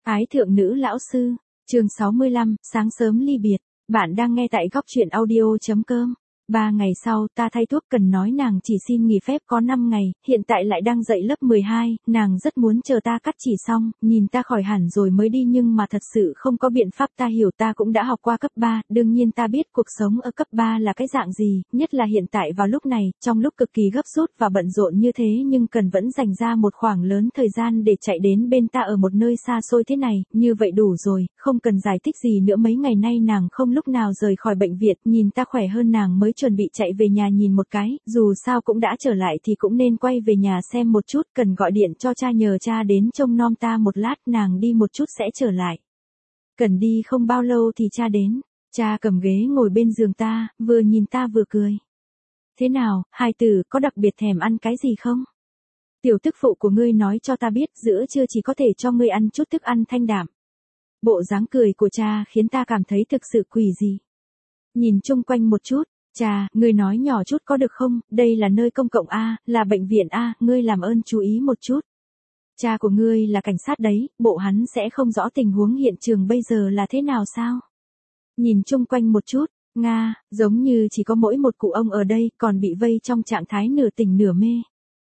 Ái thượng nữ lão sư, chương 65, sáng sớm ly biệt. Bạn đang nghe tại góc truyện audio.com. 3 ngày sau, ta thay thuốc cần nói nàng chỉ xin nghỉ phép có 5 ngày, hiện tại lại đang dạy lớp 12, nàng rất muốn chờ ta cắt chỉ xong, nhìn ta khỏi hẳn rồi mới đi nhưng mà thật sự không có biện pháp. Ta hiểu ta cũng đã học qua cấp 3, đương nhiên ta biết cuộc sống ở cấp 3 là cái dạng gì, nhất là hiện tại vào lúc này, trong lúc cực kỳ gấp rút và bận rộn như thế nhưng cần vẫn dành ra một khoảng lớn thời gian để chạy đến bên ta ở một nơi xa xôi thế này, như vậy đủ rồi, không cần giải thích gì nữa. Mấy ngày nay nàng không lúc nào rời khỏi bệnh viện, nhìn ta khỏe hơn nàng mới chuẩn bị chạy về nhà nhìn một cái, dù sao cũng đã trở lại thì cũng nên quay về nhà xem một chút, cần gọi điện cho cha nhờ cha đến trông nom ta một lát, nàng đi một chút sẽ trở lại. Cần đi không bao lâu thì cha đến, cha cầm ghế ngồi bên giường ta, vừa nhìn ta vừa cười. Thế nào, hài tử, có đặc biệt thèm ăn cái gì không? Tiểu tức phụ của ngươi nói cho ta biết giữa trưa chỉ có thể cho ngươi ăn chút thức ăn thanh đạm. Bộ dáng cười của cha khiến ta cảm thấy thực sự quỷ dị. Nhìn chung quanh một chút, cha, ngươi nói nhỏ chút có được không, đây là nơi công cộng a, là bệnh viện a, ngươi làm ơn chú ý một chút. Cha của ngươi là cảnh sát đấy, bộ hắn sẽ không rõ tình huống hiện trường bây giờ là thế nào sao? Nhìn chung quanh một chút, Nga, giống như chỉ có mỗi một cụ ông ở đây còn bị vây trong trạng thái nửa tỉnh nửa mê.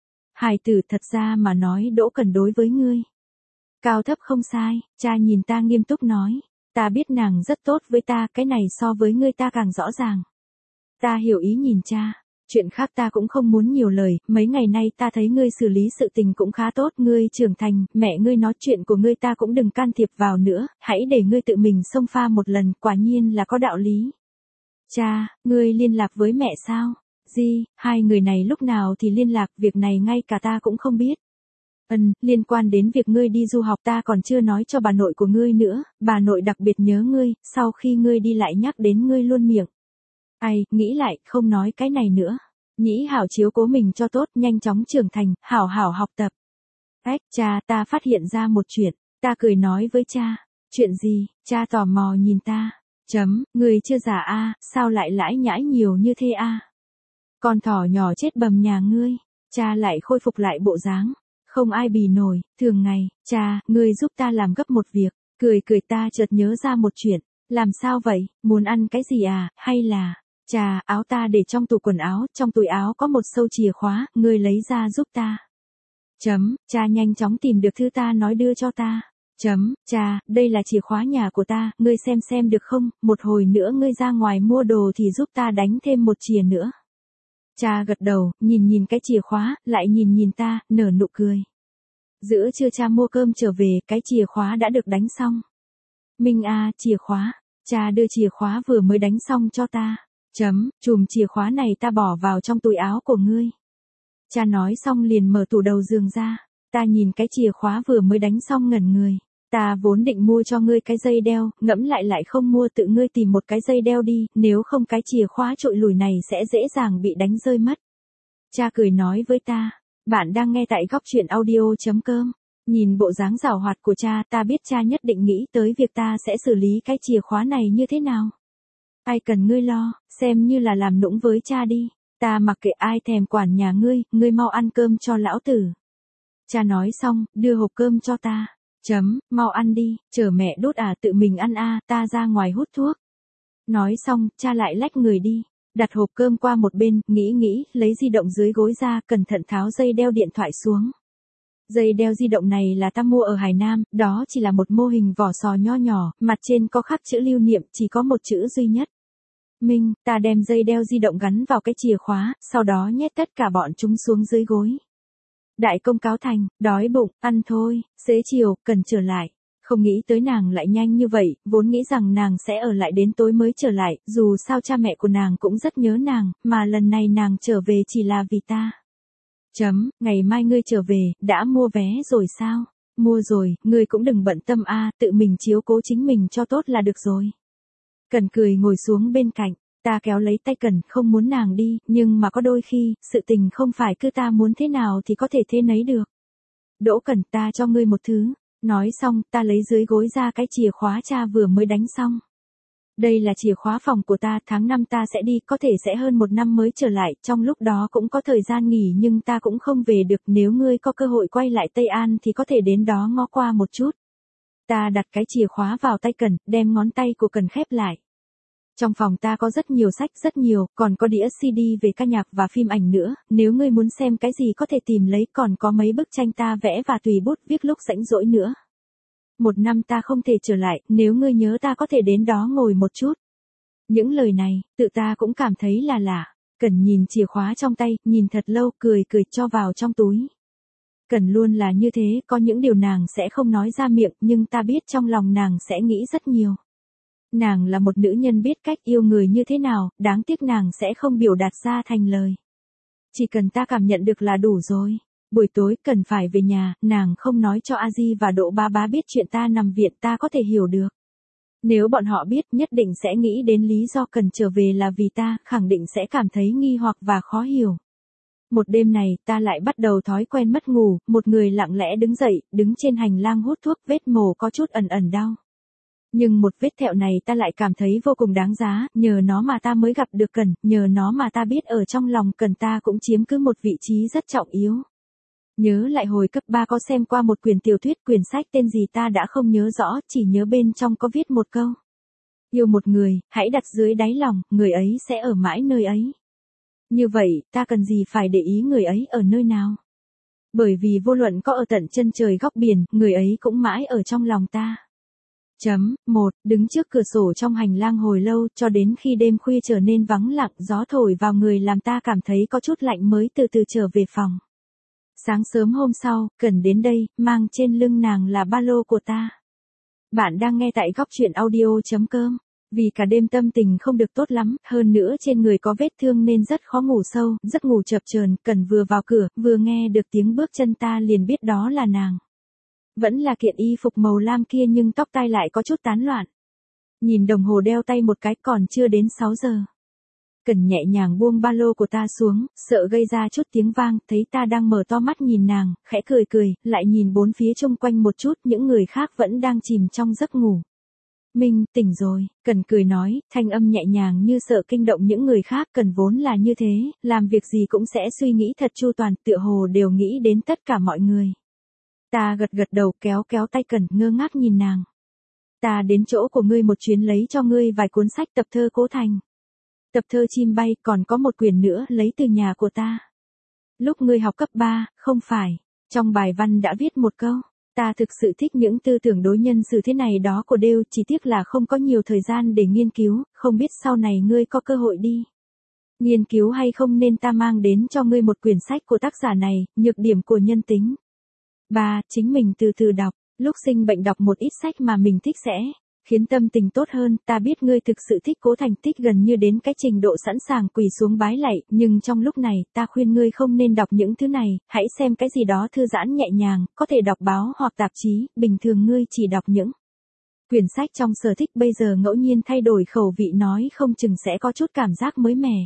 Hài tử, thật ra mà nói Đỗ Cần đối với ngươi cao thấp không sai, cha nhìn ta nghiêm túc nói, ta biết nàng rất tốt với ta, cái này so với ngươi ta càng rõ ràng. Ta hiểu ý nhìn cha, chuyện khác ta cũng không muốn nhiều lời, mấy ngày nay ta thấy ngươi xử lý sự tình cũng khá tốt, ngươi trưởng thành, mẹ ngươi nói chuyện của ngươi ta cũng đừng can thiệp vào nữa, hãy để ngươi tự mình xông pha một lần, quả nhiên là có đạo lý. Cha, ngươi liên lạc với mẹ sao? Gì, hai người này lúc nào thì liên lạc, việc này ngay cả ta cũng không biết. Liên quan đến việc ngươi đi du học ta còn chưa nói cho bà nội của ngươi nữa, bà nội đặc biệt nhớ ngươi, sau khi ngươi đi lại nhắc đến ngươi luôn miệng. Ai, nghĩ lại, không nói cái này nữa. Nhĩ hảo chiếu cố mình cho tốt, nhanh chóng trưởng thành, hảo hảo học tập. Cha, ta phát hiện ra một chuyện, ta cười nói với cha. Chuyện gì? Cha tò mò nhìn ta. Người chưa già a, sao lại lãi nhãi nhiều như thế a? Con thỏ nhỏ chết bầm nhà ngươi. Cha lại khôi phục lại bộ dáng. Không ai bì nổi, thường ngày, cha, ngươi giúp ta làm gấp một việc. Cười ta chợt nhớ ra một chuyện. Làm sao vậy, muốn ăn cái gì à, hay là... Cha, áo ta để trong tủ quần áo, trong túi áo có một sâu chìa khóa, ngươi lấy ra giúp ta. Cha nhanh chóng tìm được thứ ta nói đưa cho ta. Cha, đây là chìa khóa nhà của ta, ngươi xem được không, một hồi nữa ngươi ra ngoài mua đồ thì giúp ta đánh thêm một chìa nữa. Cha gật đầu, nhìn cái chìa khóa, lại nhìn ta, nở nụ cười. Giữa trưa cha mua cơm trở về, cái chìa khóa đã được đánh xong. Minh a, chìa khóa, cha đưa chìa khóa vừa mới đánh xong cho ta. Chùm chìa khóa này ta bỏ vào trong túi áo của ngươi. Cha nói xong liền mở tủ đầu giường ra. Ta nhìn cái chìa khóa vừa mới đánh xong ngẩn người. Ta vốn định mua cho ngươi cái dây đeo, ngẫm lại không mua, tự ngươi tìm một cái dây đeo đi, nếu không cái chìa khóa trội lùi này sẽ dễ dàng bị đánh rơi mất. Cha cười nói với ta, bạn đang nghe tại góc truyện audio.com. Nhìn bộ dáng giảo hoạt của cha, ta biết cha nhất định nghĩ tới việc ta sẽ xử lý cái chìa khóa này như thế nào. Ai cần ngươi lo, xem như là làm nũng với cha đi. Ta mặc kệ ai thèm quản nhà ngươi mau ăn cơm cho lão tử. Cha nói xong, đưa hộp cơm cho ta. Mau ăn đi, chờ mẹ đốt à, tự mình ăn a, ta ra ngoài hút thuốc. Nói xong, cha lại lách người đi. Đặt hộp cơm qua một bên, nghĩ, lấy di động dưới gối ra, cẩn thận tháo dây đeo điện thoại xuống. Dây đeo di động này là ta mua ở Hải Nam, đó chỉ là một mô hình vỏ sò nho nhỏ, mặt trên có khắc chữ lưu niệm, chỉ có một chữ duy nhất. Minh, ta đem dây đeo di động gắn vào cái chìa khóa, sau đó nhét tất cả bọn chúng xuống dưới gối. Đại công cáo thành, đói bụng, ăn thôi, xế chiều, cần trở lại. Không nghĩ tới nàng lại nhanh như vậy, vốn nghĩ rằng nàng sẽ ở lại đến tối mới trở lại, dù sao cha mẹ của nàng cũng rất nhớ nàng, mà lần này nàng trở về chỉ là vì ta. Ngày mai ngươi trở về, đã mua vé rồi sao? Mua rồi, ngươi cũng đừng bận tâm a, tự mình chiếu cố chính mình cho tốt là được rồi. Cần cười ngồi xuống bên cạnh, ta kéo lấy tay Cần, không muốn nàng đi, nhưng mà có đôi khi, sự tình không phải cứ ta muốn thế nào thì có thể thế nấy được. Đỗ Cần, ta cho ngươi một thứ. Nói xong, ta lấy dưới gối ra cái chìa khóa cha vừa mới đánh xong. Đây là chìa khóa phòng của ta, tháng 5 ta sẽ đi, có thể sẽ hơn 1 năm mới trở lại, trong lúc đó cũng có thời gian nghỉ nhưng ta cũng không về được, nếu ngươi có cơ hội quay lại Tây An thì có thể đến đó ngó qua một chút. Ta đặt cái chìa khóa vào tay Cần, đem ngón tay của Cần khép lại. Trong phòng ta có rất nhiều sách, rất nhiều, còn có đĩa CD về ca nhạc và phim ảnh nữa, nếu ngươi muốn xem cái gì có thể tìm lấy, còn có mấy bức tranh ta vẽ và tùy bút viết lúc rảnh rỗi nữa. 1 năm ta không thể trở lại, nếu ngươi nhớ ta có thể đến đó ngồi một chút. Những lời này, tự ta cũng cảm thấy là lạ. Cần nhìn chìa khóa trong tay, nhìn thật lâu, cười cho vào trong túi. Cần luôn là như thế, có những điều nàng sẽ không nói ra miệng, nhưng ta biết trong lòng nàng sẽ nghĩ rất nhiều. Nàng là một nữ nhân biết cách yêu người như thế nào, đáng tiếc nàng sẽ không biểu đạt ra thành lời. Chỉ cần ta cảm nhận được là đủ rồi. Buổi tối Cần phải về nhà, nàng không nói cho A-di và Đỗ Bá Bá biết chuyện ta nằm viện, ta có thể hiểu được. Nếu bọn họ biết, nhất định sẽ nghĩ đến lý do Cần trở về là vì ta, khẳng định sẽ cảm thấy nghi hoặc và khó hiểu. Một đêm này, ta lại bắt đầu thói quen mất ngủ, một người lặng lẽ đứng dậy, đứng trên hành lang hút thuốc, vết mồ có chút ẩn đau. Nhưng một vết thẹo này ta lại cảm thấy vô cùng đáng giá, nhờ nó mà ta mới gặp được Cần, nhờ nó mà ta biết ở trong lòng Cần ta cũng chiếm cứ một vị trí rất trọng yếu. Nhớ lại hồi cấp 3 có xem qua một quyển tiểu thuyết, quyển sách tên gì ta đã không nhớ rõ, chỉ nhớ bên trong có viết một câu. Yêu một người, hãy đặt dưới đáy lòng, người ấy sẽ ở mãi nơi ấy. Như vậy, ta cần gì phải để ý người ấy ở nơi nào? Bởi vì vô luận có ở tận chân trời góc biển, người ấy cũng mãi ở trong lòng ta. 1. Đứng trước cửa sổ trong hành lang hồi lâu, cho đến khi đêm khuya trở nên vắng lặng, gió thổi vào người làm ta cảm thấy có chút lạnh mới từ từ trở về phòng. Sáng sớm hôm sau, Cần đến đây, mang trên lưng nàng là ba lô của ta. Bạn đang nghe tại góc truyện audio.com. Vì cả đêm tâm tình không được tốt lắm, hơn nữa trên người có vết thương nên rất khó ngủ sâu, giấc ngủ chập chờn. Cần vừa vào cửa, vừa nghe được tiếng bước chân ta liền biết đó là nàng. Vẫn là kiện y phục màu lam kia nhưng tóc tai lại có chút tán loạn. Nhìn đồng hồ đeo tay một cái, còn chưa đến 6 giờ. Cần nhẹ nhàng buông ba lô của ta xuống, sợ gây ra chút tiếng vang, thấy ta đang mở to mắt nhìn nàng, khẽ cười, lại nhìn bốn phía xung quanh một chút, những người khác vẫn đang chìm trong giấc ngủ. Mình, tỉnh rồi, Cần cười nói, thanh âm nhẹ nhàng như sợ kinh động những người khác. Cần vốn là như thế, làm việc gì cũng sẽ suy nghĩ thật chu toàn, tựa hồ đều nghĩ đến tất cả mọi người. Ta gật đầu, kéo tay Cần, ngơ ngác nhìn nàng. Ta đến chỗ của ngươi một chuyến lấy cho ngươi vài cuốn sách tập thơ Cố Thành. Tập thơ Chim Bay, còn có một quyển nữa lấy từ nhà của ta. Lúc ngươi học cấp 3, không phải, trong bài văn đã viết một câu, ta thực sự thích những tư tưởng đối nhân xử thế này đó của Đêu, chỉ tiếc là không có nhiều thời gian để nghiên cứu, không biết sau này ngươi có cơ hội đi nghiên cứu hay không nên ta mang đến cho ngươi một quyển sách của tác giả này, Nhược điểm của nhân tính. 3. Chính mình từ từ đọc, lúc sinh bệnh đọc một ít sách mà mình thích sẽ khiến tâm tình tốt hơn. Ta biết ngươi thực sự thích Cố Thành, thích gần như đến cái trình độ sẵn sàng quỳ xuống bái lạy, nhưng trong lúc này, ta khuyên ngươi không nên đọc những thứ này, hãy xem cái gì đó thư giãn nhẹ nhàng, có thể đọc báo hoặc tạp chí, bình thường ngươi chỉ đọc những quyển sách trong sở thích, bây giờ ngẫu nhiên thay đổi khẩu vị nói không chừng sẽ có chút cảm giác mới mẻ.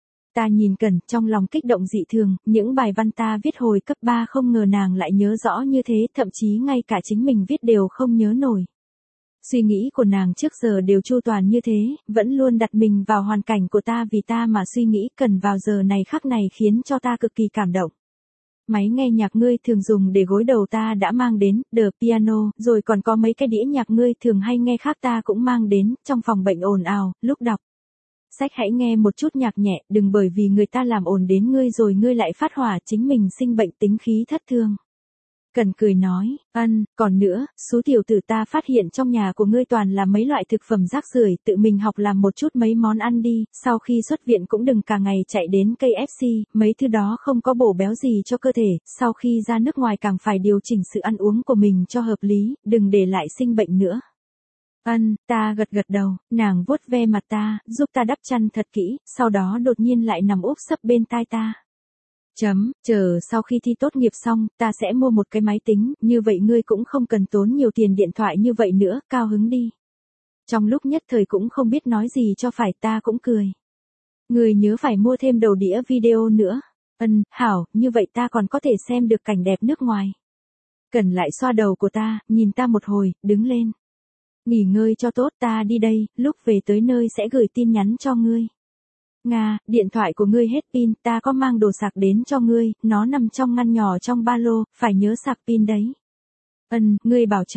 Ta nhìn Cần, trong lòng kích động dị thường, những bài văn ta viết hồi cấp 3 không ngờ nàng lại nhớ rõ như thế, thậm chí ngay cả chính mình viết đều không nhớ nổi. Suy nghĩ của nàng trước giờ đều chu toàn như thế, vẫn luôn đặt mình vào hoàn cảnh của ta vì ta mà suy nghĩ. Cần vào giờ này khắc này khiến cho ta cực kỳ cảm động. Máy nghe nhạc ngươi thường dùng để gối đầu ta đã mang đến, The Piano, rồi còn có mấy cái đĩa nhạc ngươi thường hay nghe khác ta cũng mang đến, trong phòng bệnh ồn ào, lúc đọc sách hãy nghe một chút nhạc nhẹ, đừng bởi vì người ta làm ồn đến ngươi rồi ngươi lại phát hỏa, chính mình sinh bệnh tính khí thất thường. Cần cười nói, còn nữa, số tiểu tử ta phát hiện trong nhà của ngươi toàn là mấy loại thực phẩm rác rưởi, tự mình học làm một chút mấy món ăn đi, sau khi xuất viện cũng đừng cả ngày chạy đến KFC, mấy thứ đó không có bổ béo gì cho cơ thể, sau khi ra nước ngoài càng phải điều chỉnh sự ăn uống của mình cho hợp lý, đừng để lại sinh bệnh nữa. Ta gật đầu, nàng vuốt ve mặt ta, giúp ta đắp chăn thật kỹ, sau đó đột nhiên lại nằm úp sấp bên tai ta. Chờ sau khi thi tốt nghiệp xong, ta sẽ mua một cái máy tính, như vậy ngươi cũng không cần tốn nhiều tiền điện thoại như vậy nữa, cao hứng đi. Trong lúc nhất thời cũng không biết nói gì cho phải, ta cũng cười. Ngươi nhớ phải mua thêm đầu đĩa video nữa. Hảo, như vậy ta còn có thể xem được cảnh đẹp nước ngoài. Cần lại xoa đầu của ta, nhìn ta một hồi, đứng lên. Nghỉ ngơi cho tốt, ta đi đây, lúc về tới nơi sẽ gửi tin nhắn cho ngươi. Nga, điện thoại của ngươi hết pin, ta có mang đồ sạc đến cho ngươi, nó nằm trong ngăn nhỏ trong ba lô, phải nhớ sạc pin đấy. Ngươi bảo trọng.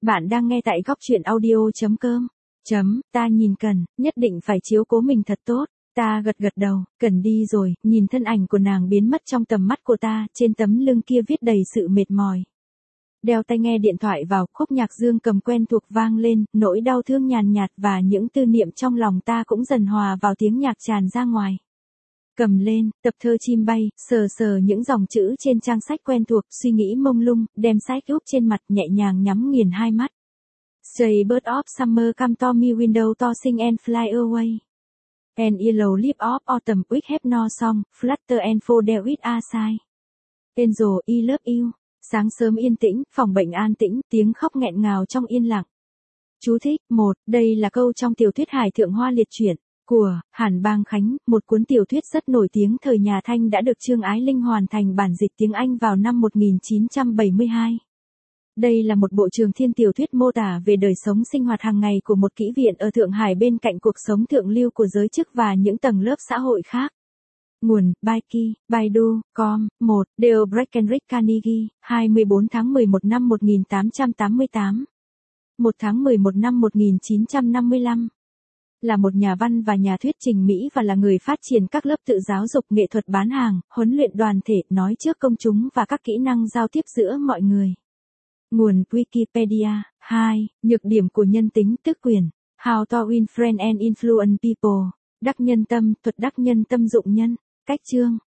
Bạn đang nghe tại góc chuyện audio.com. Ta nhìn Cần, nhất định phải chiếu cố mình thật tốt. Ta gật gật đầu, Cần đi rồi, nhìn thân ảnh của nàng biến mất trong tầm mắt của ta, trên tấm lưng kia viết đầy sự mệt mỏi. Đeo tai nghe điện thoại vào, khúc nhạc dương cầm quen thuộc vang lên, nỗi đau thương nhàn nhạt và những tư niệm trong lòng ta cũng dần hòa vào tiếng nhạc tràn ra ngoài. Cầm lên, tập thơ chim bay, sờ sờ những dòng chữ trên trang sách quen thuộc, suy nghĩ mông lung, đem sách úp trên mặt nhẹ nhàng nhắm nghiền hai mắt. Stray bird of summer come to me window tossing and fly away. An yellow leaf of autumn which have no song, flutter and fall there with a sigh. Angel, I love you. Sáng sớm yên tĩnh, phòng bệnh an tĩnh, tiếng khóc nghẹn ngào trong yên lặng. Chú thích, 1. Đây là câu trong tiểu thuyết Hải Thượng Hoa Liệt truyện của Hàn Bang Khánh, một cuốn tiểu thuyết rất nổi tiếng thời nhà Thanh đã được Trương Ái Linh hoàn thành bản dịch tiếng Anh vào năm 1972. Đây là một bộ trường thiên tiểu thuyết mô tả về đời sống sinh hoạt hàng ngày của một kỹ viện ở Thượng Hải bên cạnh cuộc sống thượng lưu của giới chức và những tầng lớp xã hội khác. Nguồn, Baiki, Baidu, Com, 1, Dale Breckenridge Carnegie, 24 tháng 11 năm 1888. 1 tháng 11 năm 1955. Là một nhà văn và nhà thuyết trình Mỹ và là người phát triển các lớp tự giáo dục nghệ thuật bán hàng, huấn luyện đoàn thể, nói trước công chúng và các kỹ năng giao tiếp giữa mọi người. Nguồn Wikipedia. 2. Nhược điểm của nhân tính tức quyền. How to win friends and influence people. Đắc nhân tâm, thuật đắc nhân tâm dụng nhân. Cách chương.